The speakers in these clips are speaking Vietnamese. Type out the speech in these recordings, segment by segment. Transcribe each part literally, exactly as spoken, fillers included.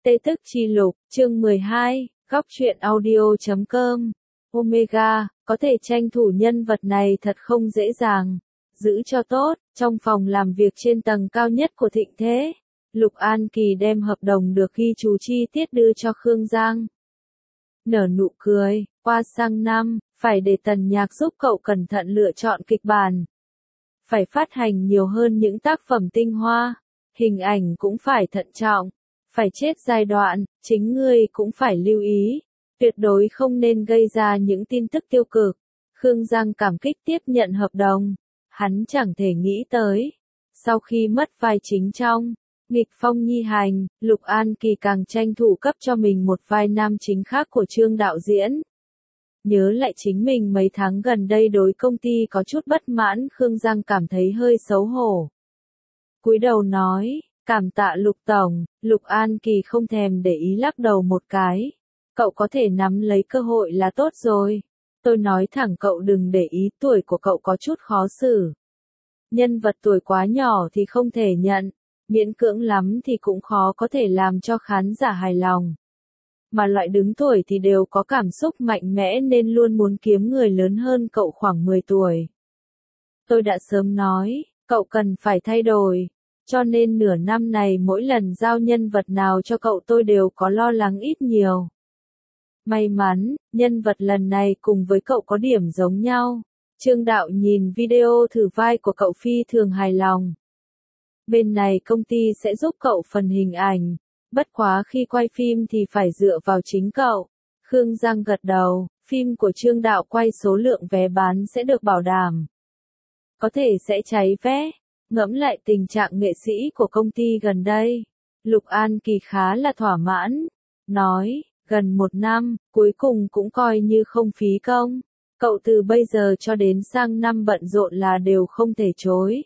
Tê Tức Chi Lục, chương mười hai, góc truyện audio chấm com. Omega, có thể tranh thủ nhân vật này thật không dễ dàng. Giữ cho tốt, trong phòng làm việc trên tầng cao nhất của Thịnh Thế, Lục An Kỳ đem hợp đồng được ghi chú chi tiết đưa cho Khương Giang. Nở nụ cười, qua sang năm, phải để Tần Nhạc giúp cậu cẩn thận lựa chọn kịch bản. Phải phát hành nhiều hơn những tác phẩm tinh hoa, hình ảnh cũng phải thận trọng. Phải chết giai đoạn, chính ngươi cũng phải lưu ý, tuyệt đối không nên gây ra những tin tức tiêu cực. Khương Giang cảm kích tiếp nhận hợp đồng, hắn chẳng thể nghĩ tới. Sau khi mất vai chính trong Nghịch Phong Nhi Hành, Lục An Kỳ càng tranh thủ cấp cho mình một vai nam chính khác của Trương đạo diễn. Nhớ lại chính mình mấy tháng gần đây đối công ty có chút bất mãn, Khương Giang cảm thấy hơi xấu hổ. Cúi đầu nói, cảm tạ Lục Tổng. Lục An Kỳ không thèm để ý lắc đầu một cái. Cậu có thể nắm lấy cơ hội là tốt rồi. Tôi nói thẳng cậu đừng để ý, tuổi của cậu có chút khó xử. Nhân vật tuổi quá nhỏ thì không thể nhận, miễn cưỡng lắm thì cũng khó có thể làm cho khán giả hài lòng. Mà loại đứng tuổi thì đều có cảm xúc mạnh mẽ nên luôn muốn kiếm người lớn hơn cậu khoảng mười tuổi. Tôi đã sớm nói, cậu cần phải thay đổi. Cho nên nửa năm này mỗi lần giao nhân vật nào cho cậu tôi đều có lo lắng ít nhiều. May mắn, nhân vật lần này cùng với cậu có điểm giống nhau. Trương đạo nhìn video thử vai của cậu phi thường hài lòng. Bên này công ty sẽ giúp cậu phần hình ảnh, bất quá khi quay phim thì phải dựa vào chính cậu. Khương Giang gật đầu, phim của Trương đạo quay số lượng vé bán sẽ được bảo đảm. Có thể sẽ cháy vé. Ngẫm lại tình trạng nghệ sĩ của công ty gần đây, Lục An Kỳ khá là thỏa mãn. Nói, gần một năm, cuối cùng cũng coi như không phí công. Cậu từ bây giờ cho đến sang năm bận rộn là đều không thể chối.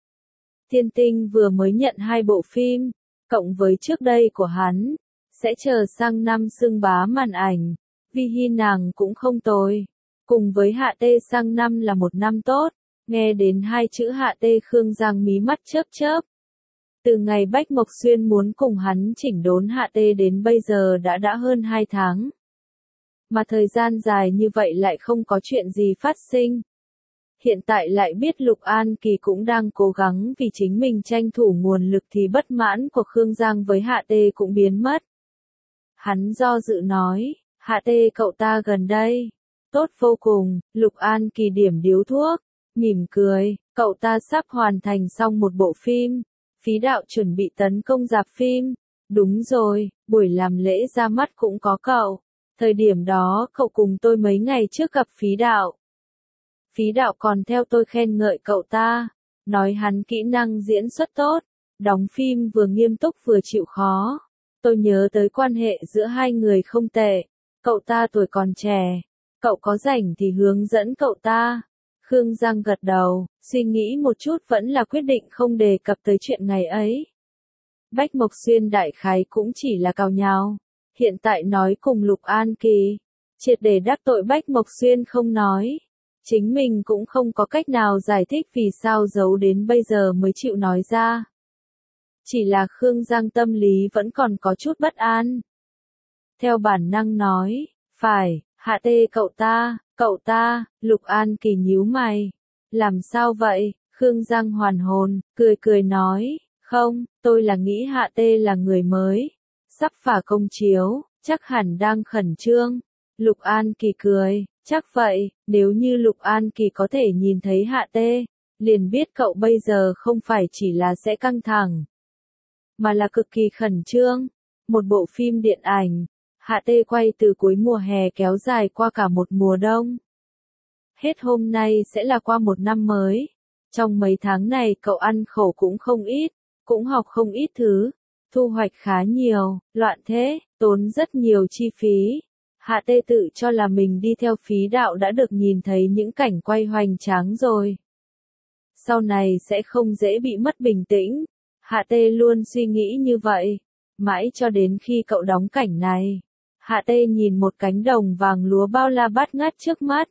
Thiên Tinh vừa mới nhận hai bộ phim, cộng với trước đây của hắn, sẽ chờ sang năm xưng bá màn ảnh. Vi Hi nàng cũng không tồi. Cùng với Hạ Tê sang năm là một năm tốt. Nghe đến hai chữ Hạ Tê, Khương Giang mí mắt chớp chớp. Từ ngày Bách Mộc Xuyên muốn cùng hắn chỉnh đốn Hạ Tê đến bây giờ đã đã hơn hai tháng. Mà thời gian dài như vậy lại không có chuyện gì phát sinh. Hiện tại lại biết Lục An Kỳ cũng đang cố gắng vì chính mình tranh thủ nguồn lực thì bất mãn của Khương Giang với Hạ Tê cũng biến mất. Hắn do dự nói, Hạ Tê cậu ta gần đây. Tốt vô cùng, Lục An Kỳ điểm điếu thuốc. Mỉm cười, cậu ta sắp hoàn thành xong một bộ phim. Phí đạo chuẩn bị tấn công rạp phim. Đúng rồi, buổi làm lễ ra mắt cũng có cậu. Thời điểm đó cậu cùng tôi mấy ngày trước gặp Phí đạo. Phí đạo còn theo tôi khen ngợi cậu ta. Nói hắn kỹ năng diễn xuất tốt. Đóng phim vừa nghiêm túc vừa chịu khó. Tôi nhớ tới quan hệ giữa hai người không tệ. Cậu ta tuổi còn trẻ. Cậu có rảnh thì hướng dẫn cậu ta. Khương Giang gật đầu, suy nghĩ một chút vẫn là quyết định không đề cập tới chuyện ngày ấy. Bách Mộc Xuyên đại khái cũng chỉ là cào nhào. Hiện tại nói cùng Lục An Kỳ, triệt để đắc tội Bách Mộc Xuyên không nói. Chính mình cũng không có cách nào giải thích vì sao giấu đến bây giờ mới chịu nói ra. Chỉ là Khương Giang tâm lý vẫn còn có chút bất an. Theo bản năng nói, phải, Hạ Tê cậu ta. Cậu ta, Lục An Kỳ nhíu mày. Làm sao vậy? Khương Giang hoàn hồn, cười cười nói, không, tôi là nghĩ Hạ Tê là người mới. Sắp phả công chiếu, chắc hẳn đang khẩn trương. Lục An Kỳ cười, chắc vậy, nếu như Lục An Kỳ có thể nhìn thấy Hạ Tê, liền biết cậu bây giờ không phải chỉ là sẽ căng thẳng, mà là cực kỳ khẩn trương. Một bộ phim điện ảnh. Hạ Tê quay từ cuối mùa hè kéo dài qua cả một mùa đông. Hết hôm nay sẽ là qua một năm mới. Trong mấy tháng này cậu ăn khổ cũng không ít, cũng học không ít thứ, thu hoạch khá nhiều, loạn thế, tốn rất nhiều chi phí. Hạ Tê tự cho là mình đi theo Phí đạo đã được nhìn thấy những cảnh quay hoành tráng rồi. Sau này sẽ không dễ bị mất bình tĩnh. Hạ Tê luôn suy nghĩ như vậy, mãi cho đến khi cậu đóng cảnh này. Hạ Tê nhìn một cánh đồng vàng lúa bao la bát ngát trước mắt.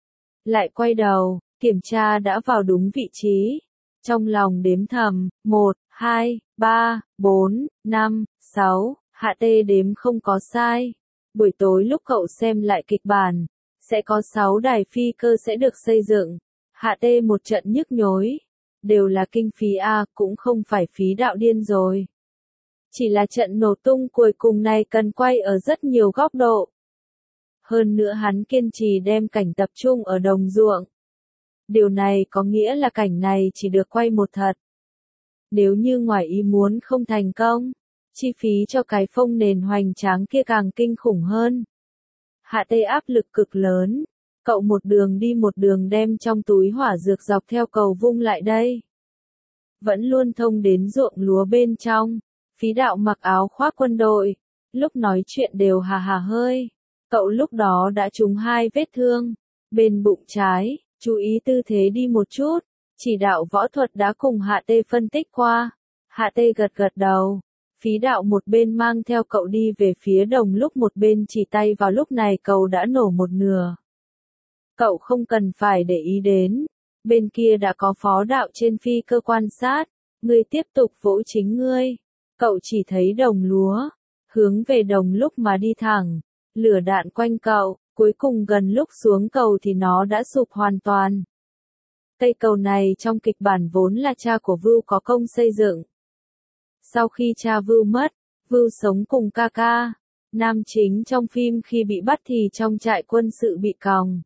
Lại quay đầu, kiểm tra đã vào đúng vị trí. Trong lòng đếm thầm, một, hai, ba, bốn, năm, sáu, Hạ tê đếm không có sai. Buổi tối lúc cậu xem lại kịch bản, sẽ có sáu đài phi cơ sẽ được xây dựng. Hạ tê một trận nhức nhối. Đều là kinh phí A, cũng không phải phí đạo điên rồi. Chỉ là trận nổ tung cuối cùng này cần quay ở rất nhiều góc độ. Hơn nữa hắn kiên trì đem cảnh tập trung ở đồng ruộng. Điều này có nghĩa là cảnh này chỉ được quay một thật. Nếu như ngoài ý muốn không thành công, chi phí cho cái phông nền hoành tráng kia càng kinh khủng hơn. Hạ tê áp lực cực lớn. Cậu một đường đi một đường đem trong túi hỏa dược dọc theo cầu vung lại đây. Vẫn luôn thông đến ruộng lúa bên trong. Phí đạo mặc áo khoác quân đội. Lúc nói chuyện đều hà hà hơi. Cậu lúc đó đã trúng hai vết thương. Bên bụng trái, chú ý tư thế đi một chút. Chỉ đạo võ thuật đã cùng Hạ tê phân tích qua. Hạ tê gật gật đầu. Phí đạo một bên mang theo cậu đi về phía đồng lúc một bên chỉ tay vào lúc này cầu đã nổ một nửa. Cậu không cần phải để ý đến. Bên kia đã có phó đạo trên phi cơ quan sát. Ngươi tiếp tục vỗ chính ngươi. Cậu chỉ thấy đồng lúa. Hướng về đồng lúc mà đi thẳng. Lửa đạn quanh cậu. Cuối cùng gần lúc xuống cầu thì nó đã sụp hoàn toàn. Cây cầu này trong kịch bản vốn là cha của Vưu có công xây dựng. Sau khi cha Vưu mất, Vưu sống cùng ca ca. Nam chính trong phim khi bị bắt thì trong trại quân sự bị còng.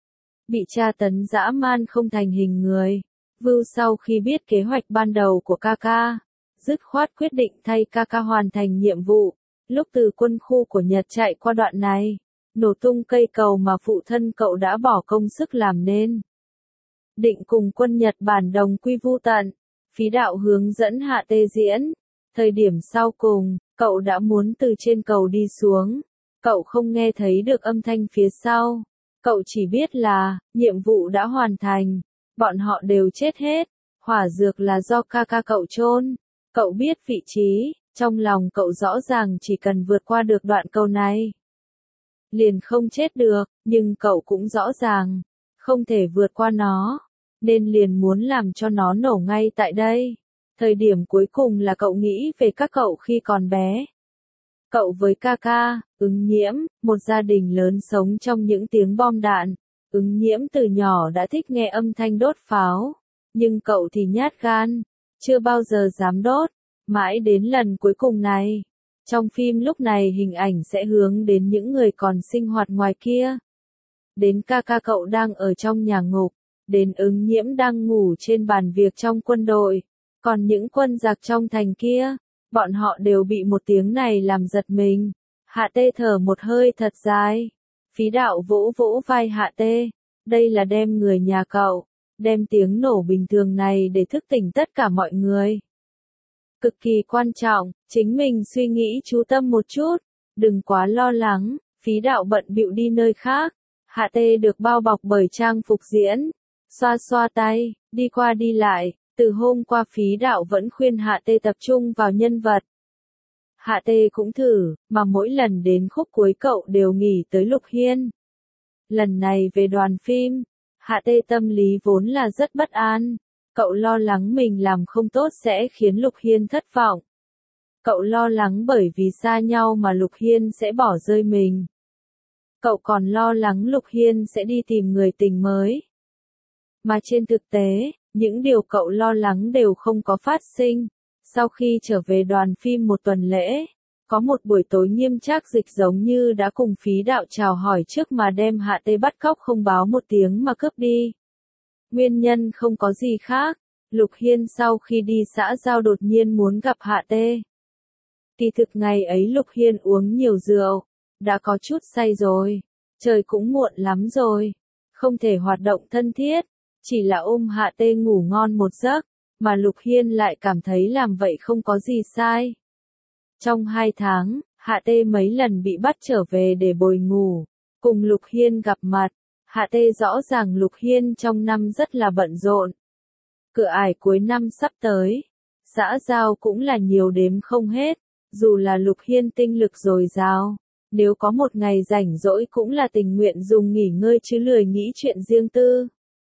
Bị tra tấn dã man không thành hình người. Vưu sau khi biết kế hoạch ban đầu của ca ca, dứt khoát quyết định thay ca ca hoàn thành nhiệm vụ. Lúc từ quân khu của Nhật chạy qua đoạn này, nổ tung cây cầu mà phụ thân cậu đã bỏ công sức làm nên. Định cùng quân Nhật Bản đồng quy vu tận, Phí đạo hướng dẫn Hạ tê diễn. Thời điểm sau cùng, cậu đã muốn từ trên cầu đi xuống. Cậu không nghe thấy được âm thanh phía sau. Cậu chỉ biết là, nhiệm vụ đã hoàn thành. Bọn họ đều chết hết. Hỏa dược là do ca ca cậu chôn. Cậu biết vị trí, trong lòng cậu rõ ràng chỉ cần vượt qua được đoạn cầu này. Liền không chết được, nhưng cậu cũng rõ ràng, không thể vượt qua nó. Nên liền muốn làm cho nó nổ ngay tại đây. Thời điểm cuối cùng là cậu nghĩ về các cậu khi còn bé. Cậu với ca ca, Ứng Nhiễm, một gia đình lớn sống trong những tiếng bom đạn. Ứng Nhiễm từ nhỏ đã thích nghe âm thanh đốt pháo. Nhưng cậu thì nhát gan, chưa bao giờ dám đốt. Mãi đến lần cuối cùng này. Trong phim lúc này hình ảnh sẽ hướng đến những người còn sinh hoạt ngoài kia. Đến ca ca cậu đang ở trong nhà ngục. Đến Ứng Nhiễm đang ngủ trên bàn việc trong quân đội. Còn những quân giặc trong thành kia, bọn họ đều bị một tiếng này làm giật mình. Hạ tê thở một hơi thật dài. Phí đạo vỗ vỗ vai Hạ tê. Đây là đem người nhà cậu. Đem tiếng nổ bình thường này để thức tỉnh tất cả mọi người. Cực kỳ quan trọng, chính mình suy nghĩ chú tâm một chút. Đừng quá lo lắng, Phí đạo bận bịu đi nơi khác. Hạ tê được bao bọc bởi trang phục diễn. Xoa xoa tay, đi qua đi lại. Từ hôm qua Phí đạo vẫn khuyên Hạ tê tập trung vào nhân vật. Hạ tê cũng thử, mà mỗi lần đến khúc cuối cậu đều nghĩ tới Lục Hiên. Lần này về đoàn phim, Hạ tê tâm lý vốn là rất bất an. Cậu lo lắng mình làm không tốt sẽ khiến Lục Hiên thất vọng. Cậu lo lắng bởi vì xa nhau mà Lục Hiên sẽ bỏ rơi mình. Cậu còn lo lắng Lục Hiên sẽ đi tìm người tình mới. Mà trên thực tế, những điều cậu lo lắng đều không có phát sinh. Sau khi trở về đoàn phim một tuần lễ, có một buổi tối nghiêm trác dịch giống như đã cùng Phí đạo chào hỏi trước mà đem Hạ tê bắt cóc không báo một tiếng mà cướp đi. Nguyên nhân không có gì khác, Lục Hiên sau khi đi xã giao đột nhiên muốn gặp Hạ tê. Kỳ thực ngày ấy Lục Hiên uống nhiều rượu, đã có chút say rồi, trời cũng muộn lắm rồi, không thể hoạt động thân thiết, chỉ là ôm Hạ tê ngủ ngon một giấc, mà Lục Hiên lại cảm thấy làm vậy không có gì sai. Trong hai tháng, Hạ tê mấy lần bị bắt trở về để bồi ngủ, cùng Lục Hiên gặp mặt. Hạ tê rõ ràng Lục Hiên trong năm rất là bận rộn. Cửa ải cuối năm sắp tới, xã giao cũng là nhiều đếm không hết, dù là Lục Hiên tinh lực dồi dào, nếu có một ngày rảnh rỗi cũng là tình nguyện dùng nghỉ ngơi chứ lười nghĩ chuyện riêng tư.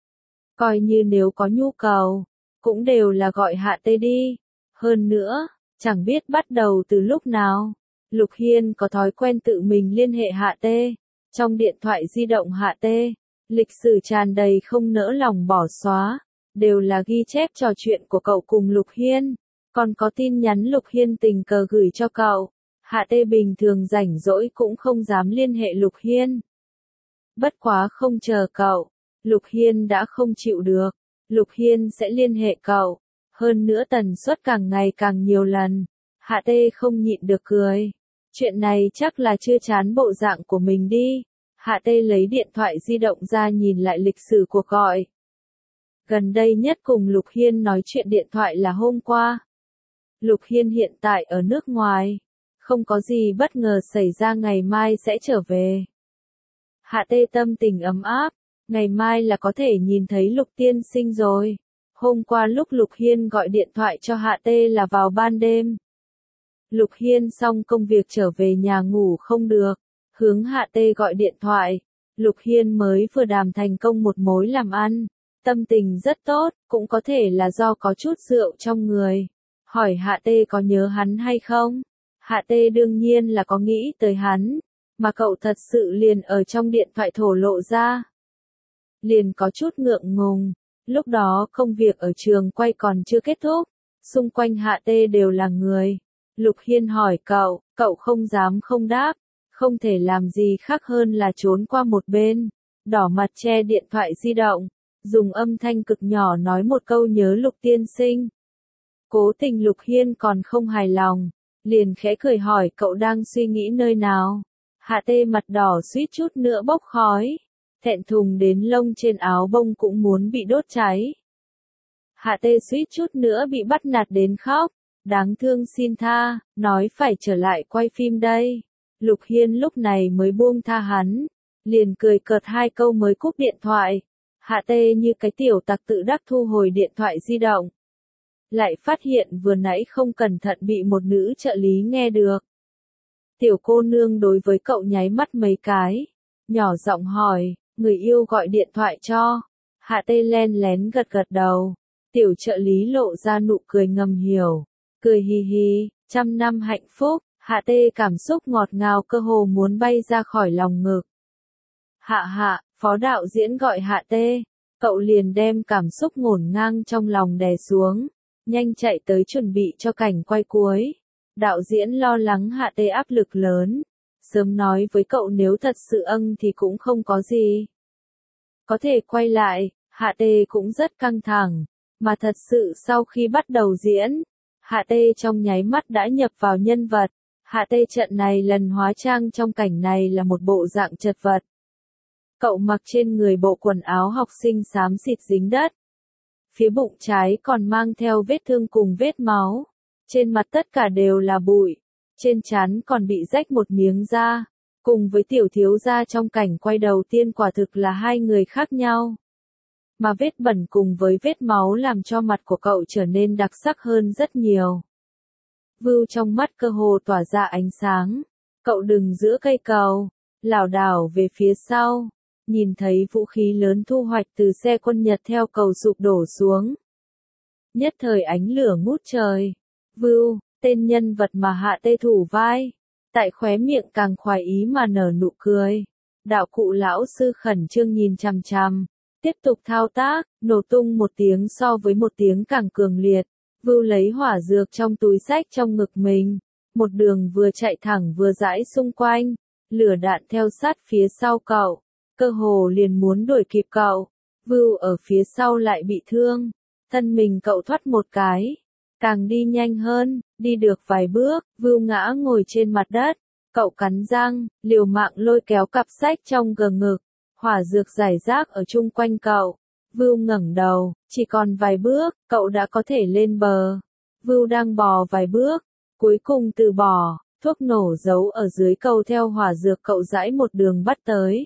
Coi như nếu có nhu cầu, cũng đều là gọi Hạ tê đi. Hơn nữa, chẳng biết bắt đầu từ lúc nào, Lục Hiên có thói quen tự mình liên hệ Hạ Tê. Trong điện thoại di động Hạ Tê, lịch sử tràn đầy không nỡ lòng bỏ xóa, đều là ghi chép trò chuyện của cậu cùng Lục Hiên, còn có tin nhắn Lục Hiên tình cờ gửi cho cậu. Hạ Tê bình thường rảnh rỗi cũng không dám liên hệ Lục Hiên. Bất quá không chờ cậu, Lục Hiên đã không chịu được, Lục Hiên sẽ liên hệ cậu, hơn nữa tần suất càng ngày càng nhiều lần. Hạ Tê không nhịn được cười. Chuyện này chắc là chưa chán bộ dạng của mình đi. Hạ Tê lấy điện thoại di động ra nhìn lại lịch sử cuộc gọi. Gần đây nhất cùng Lục Hiên nói chuyện điện thoại là hôm qua. Lục Hiên hiện tại ở nước ngoài, không có gì bất ngờ xảy ra ngày mai sẽ trở về. Hạ Tê tâm tình ấm áp, ngày mai là có thể nhìn thấy Lục tiên sinh rồi. Hôm qua lúc Lục Hiên gọi điện thoại cho Hạ Tê là vào ban đêm. Lục Hiên xong công việc trở về nhà ngủ không được, hướng Hạ Tê gọi điện thoại. Lục Hiên mới vừa đàm thành công một mối làm ăn, tâm tình rất tốt, cũng có thể là do có chút rượu trong người. Hỏi Hạ Tê có nhớ hắn hay không? Hạ Tê đương nhiên là có nghĩ tới hắn, mà cậu thật sự liền ở trong điện thoại thổ lộ ra. Liền có chút ngượng ngùng, lúc đó công việc ở trường quay còn chưa kết thúc, xung quanh Hạ Tê đều là người. Lục Hiên hỏi cậu, cậu không dám không đáp, không thể làm gì khác hơn là trốn qua một bên, đỏ mặt che điện thoại di động, dùng âm thanh cực nhỏ nói một câu nhớ Lục tiên sinh. Cố tình Lục Hiên còn không hài lòng, liền khẽ cười hỏi cậu đang suy nghĩ nơi nào. Hạ Tê mặt đỏ suýt chút nữa bốc khói, thẹn thùng đến lông trên áo bông cũng muốn bị đốt cháy. Hạ Tê suýt chút nữa bị bắt nạt đến khóc, đáng thương xin tha, nói phải trở lại quay phim đây. Lục Hiên lúc này mới buông tha hắn, liền cười cợt hai câu mới cúp điện thoại. Hạ Tê như cái tiểu tặc tự đắc thu hồi điện thoại di động. Lại phát hiện vừa nãy không cẩn thận bị một nữ trợ lý nghe được. Tiểu cô nương đối với cậu nháy mắt mấy cái, nhỏ giọng hỏi, người yêu gọi điện thoại cho. Hạ Tê len lén gật gật đầu, tiểu trợ lý lộ ra nụ cười ngầm hiểu, cười hì hì, trăm năm hạnh phúc. Hạ Tê cảm xúc ngọt ngào cơ hồ muốn bay ra khỏi lòng ngực. Hạ hạ, phó đạo diễn gọi Hạ Tê, cậu liền đem cảm xúc ngổn ngang trong lòng đè xuống, nhanh chạy tới chuẩn bị cho cảnh quay cuối. Đạo diễn lo lắng Hạ Tê áp lực lớn, sớm nói với cậu nếu thật sự âng thì cũng không có gì. Có thể quay lại, Hạ Tê cũng rất căng thẳng, mà thật sự sau khi bắt đầu diễn, Hạ Tê trong nháy mắt đã nhập vào nhân vật. Hạ Tê trận này lần hóa trang trong cảnh này là một bộ dạng chật vật. Cậu mặc trên người bộ quần áo học sinh xám xịt dính đất. Phía bụng trái còn mang theo vết thương cùng vết máu. Trên mặt tất cả đều là bụi. Trên trán còn bị rách một miếng da. Cùng với tiểu thiếu gia trong cảnh quay đầu tiên quả thực là hai người khác nhau. Mà vết bẩn cùng với vết máu làm cho mặt của cậu trở nên đặc sắc hơn rất nhiều. Vưu trong mắt cơ hồ tỏa ra ánh sáng. Cậu đứng giữa cây cầu, lảo đảo về phía sau, nhìn thấy vũ khí lớn thu hoạch từ xe quân Nhật theo cầu sụp đổ xuống. Nhất thời ánh lửa ngút trời. Vưu, tên nhân vật mà Hạ Tê thủ vai, tại khóe miệng càng khoái ý mà nở nụ cười. Đạo cụ lão sư khẩn trương nhìn chằm chằm, tiếp tục thao tác, nổ tung một tiếng so với một tiếng càng cường liệt. Vưu lấy hỏa dược trong túi xách trong ngực mình, một đường vừa chạy thẳng vừa dãi xung quanh, lửa đạn theo sát phía sau cậu, cơ hồ liền muốn đuổi kịp cậu. Vưu ở phía sau lại bị thương, thân mình cậu thoát một cái, càng đi nhanh hơn, đi được vài bước, Vưu ngã ngồi trên mặt đất, cậu cắn răng, liều mạng lôi kéo cặp xách trong gờ ngực, hỏa dược rải rác ở chung quanh cậu. Vưu ngẩng đầu, chỉ còn vài bước, cậu đã có thể lên bờ. Vưu đang bò vài bước, cuối cùng từ bỏ, thuốc nổ giấu ở dưới cầu theo hỏa dược cậu dãi một đường bắt tới.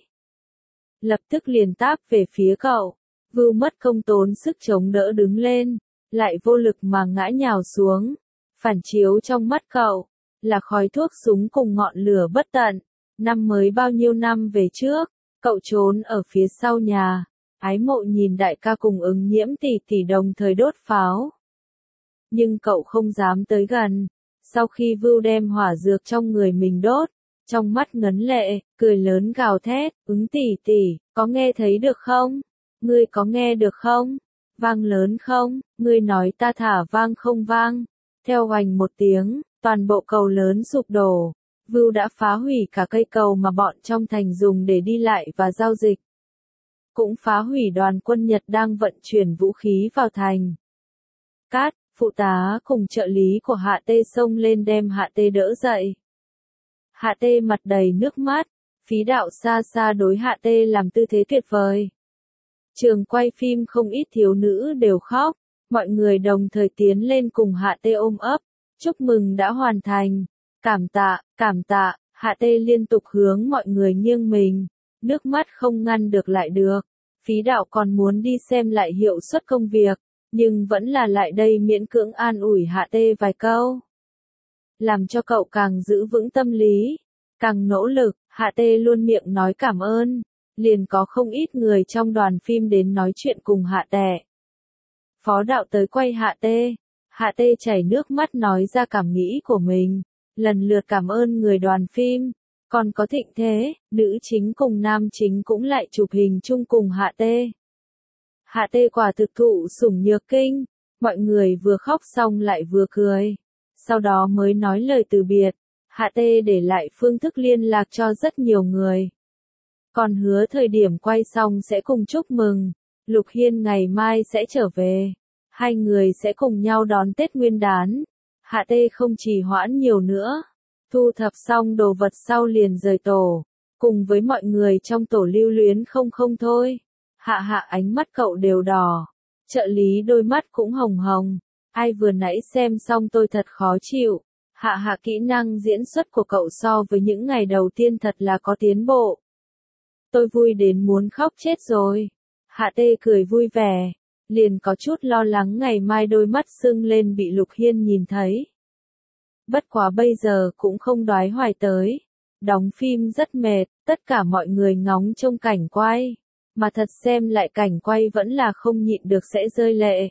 Lập tức liền táp về phía cậu. Vưu mất công tốn sức chống đỡ đứng lên, lại vô lực mà ngã nhào xuống. Phản chiếu trong mắt cậu, là khói thuốc súng cùng ngọn lửa bất tận. Năm mới bao nhiêu năm về trước, cậu trốn ở phía sau nhà. Ái mộ nhìn đại ca cùng Ứng Nhiễm tỷ tỷ đồng thời đốt pháo. Nhưng cậu không dám tới gần, Sau khi Vưu đem hỏa dược trong người mình đốt, trong mắt ngấn lệ, cười lớn gào thét, ứng tỷ tỷ, có nghe thấy được không? Ngươi có nghe được không? Vang lớn không? Ngươi nói ta thả vang không vang? Theo hoành một tiếng, toàn bộ cầu lớn sụp đổ. Vưu đã phá hủy cả cây cầu mà bọn trong thành dùng để đi lại và giao dịch. Cũng phá hủy đoàn quân Nhật đang vận chuyển vũ khí vào thành. Cát, phụ tá cùng trợ lý của Hạ Tê xông lên đem Hạ Tê đỡ dậy. Hạ Tê mặt đầy nước mắt, Phí Đạo xa xa đối Hạ Tê làm tư thế tuyệt vời. Trường quay phim không ít thiếu nữ đều khóc, mọi người đồng thời tiến lên cùng Hạ Tê ôm ấp, chúc mừng đã hoàn thành, cảm tạ, cảm tạ, Hạ Tê liên tục hướng mọi người nghiêng mình, nước mắt không ngăn được lại được. Phí Đạo còn muốn đi xem lại hiệu suất công việc, nhưng vẫn là lại đây miễn cưỡng an ủi Hạ Tê vài câu. Làm cho cậu càng giữ vững tâm lý, càng nỗ lực, Hạ Tê luôn miệng nói cảm ơn, liền có không ít người trong đoàn phim đến nói chuyện cùng Hạ Tệ. Phó Đạo tới quay Hạ Tê, Hạ Tê chảy nước mắt nói ra cảm nghĩ của mình, lần lượt cảm ơn người đoàn phim, còn có Thịnh Thế, nữ chính cùng nam chính cũng lại chụp hình chung cùng Hạ Tê. Hạ Tê quả thực thụ sủng nhược kinh, mọi người vừa khóc xong lại vừa cười, sau đó mới nói lời từ biệt. Hạ Tê để lại phương thức liên lạc cho rất nhiều người. Còn hứa thời điểm quay xong sẽ cùng chúc mừng, Lục Hiên ngày mai sẽ trở về. Hai người sẽ cùng nhau đón Tết Nguyên đán. Hạ Tê không trì hoãn nhiều nữa. Thu thập xong đồ vật sau liền rời tổ. Cùng với mọi người trong tổ lưu luyến không không thôi. Hạ hạ ánh mắt cậu đều đỏ. Trợ lý đôi mắt cũng hồng hồng. Ai vừa nãy xem xong tôi thật khó chịu. Hạ hạ kỹ năng diễn xuất của cậu so với những ngày đầu tiên thật là có tiến bộ. Tôi vui đến muốn khóc chết rồi. Hạ Tê cười vui vẻ, liền có chút lo lắng ngày mai đôi mắt sưng lên bị Lục Hiên nhìn thấy. Bất quá bây giờ cũng không đoái hoài tới. Đóng phim rất mệt, tất cả mọi người ngóng trông cảnh quay. Mà thật xem lại cảnh quay vẫn là không nhịn được sẽ rơi lệ.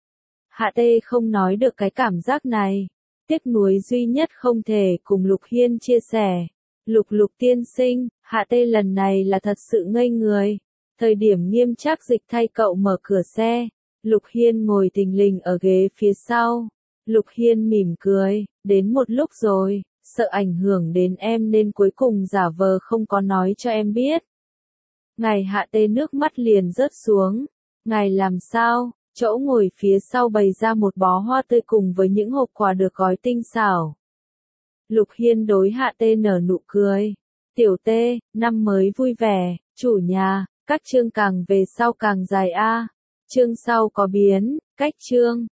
Hạ Tê không nói được cái cảm giác này. Tiếc nuối duy nhất không thể cùng Lục Hiên chia sẻ. Lục Lục tiên sinh, Hạ Tê lần này là thật sự ngây người. Thời điểm Nghiêm Trác Dịch thay cậu mở cửa xe, Lục Hiên ngồi thình lình ở ghế phía sau. Lục Hiên mỉm cười, đến một lúc rồi, sợ ảnh hưởng đến em nên cuối cùng giả vờ không có nói cho em biết. Ngài Hạ Tê nước mắt liền rớt xuống. Ngài làm sao? Chỗ ngồi phía sau bày ra một bó hoa tươi cùng với những hộp quà được gói tinh xảo. Lục Hiên đối Hạ Tê nở nụ cười. Tiểu Tê, năm mới vui vẻ, chủ nhà, các chương càng về sau càng dài a. Chương sau có biến, cách chương.